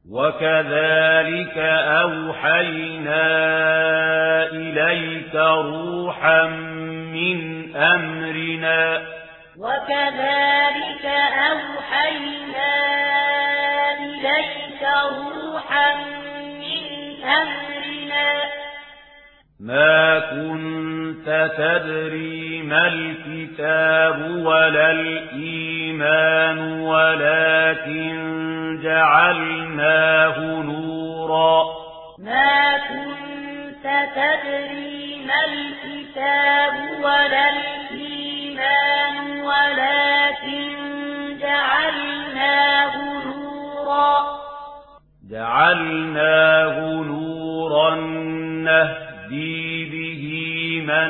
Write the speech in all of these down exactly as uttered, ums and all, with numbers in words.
وكذلك أوحينا إليك روحا من أمرنا وكذلك أوحينا إليك روحا من أمرنا ما كنت تدري ما الكتاب ولا الإيمان ولكن جعلناه نورا ما كنت تدري ما الكتاب ولا الإيمان ولكن جعلناه نورا جعلناه نورا نهدي به من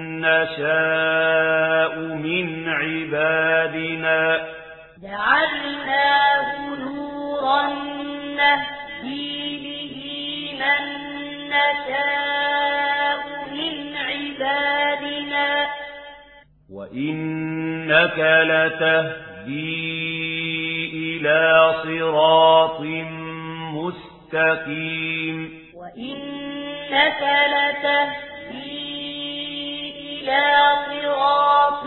نشاء من عبادنا جعلناه نورا نهدي به من نشاء من عبادنا وإنك لتهدي إلى صراط مستقيم وإنك لتهدي إلى صراط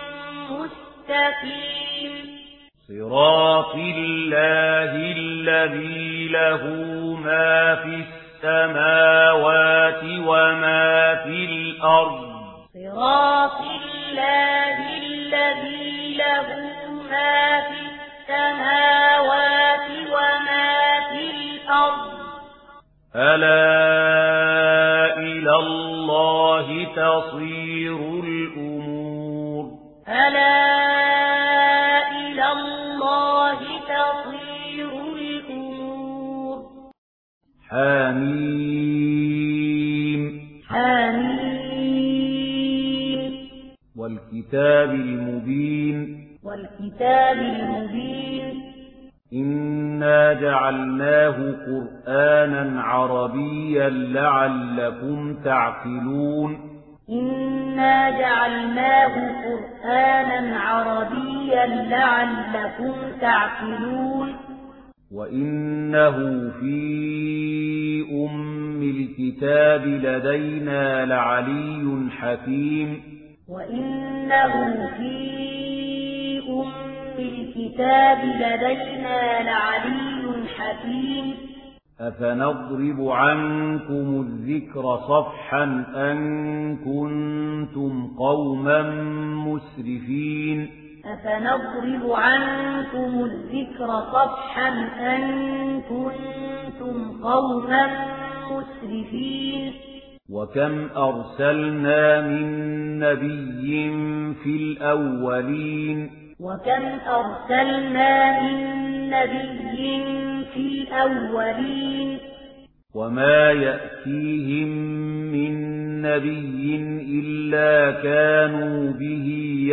مستقيم صراط الله الذي له ما في السماوات وما في الأرض صراط الله الذي له ما في السماوات وما في الأرض ألا إلى الله تصير الأمور ألا إلى الله تصير الأمور حميم حميم والكتاب المبين والكتاب المبين إنا جعلناه قرآنا عربيا لعلكم تعقلون إنا جعلناه قرآنا عربيا لعلكم تعقلون وإنه في أم الكتاب لدينا لعلي حكيم وإنه في أم الكتاب لدينا لعلي حكيم أفنضرب عنكم الذكر صفحا أن كنتم قوما مسرفين أفنضرب عنكم الذكر صفحا أن كنتم قوما مسرفين وكم أرسلنا من نبي في الأولين وكم أرسلنا من نبي في الأولين وما يأتيهم من نبي إلا كانوا به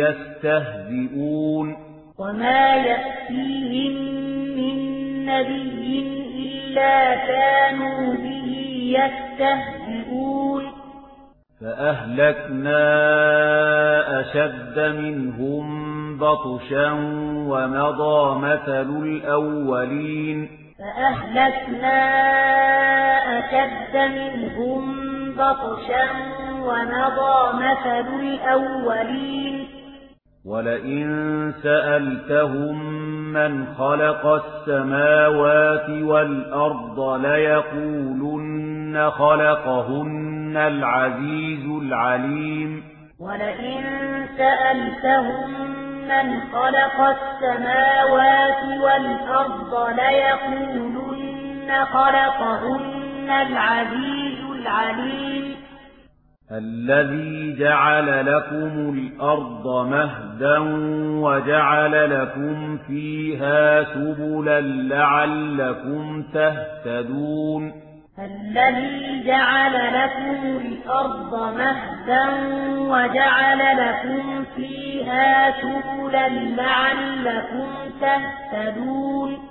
يستهزئون وما يأتيهم من نبي إلا كانوا به يستهزئون فأهلكنا أشد منهم بطشا ومضى مثل الأولين فأهلكنا أشد منهم بطشا ومضى مثل الأولين ولئن سألتهم من خلق السماوات والأرض ليقولن خلقهن العزيز العليم ولئن سألتهم من خلق السماوات والأرض ليقولن خلقهن العزيز العليم الذي جعل لكم الأرض مهدا وجعل لكم فيها سبلا لعلكم تهتدون الذي جعل لكم الأرض مهدا وجعل لكم فيها سبلا لعلكم تهتدون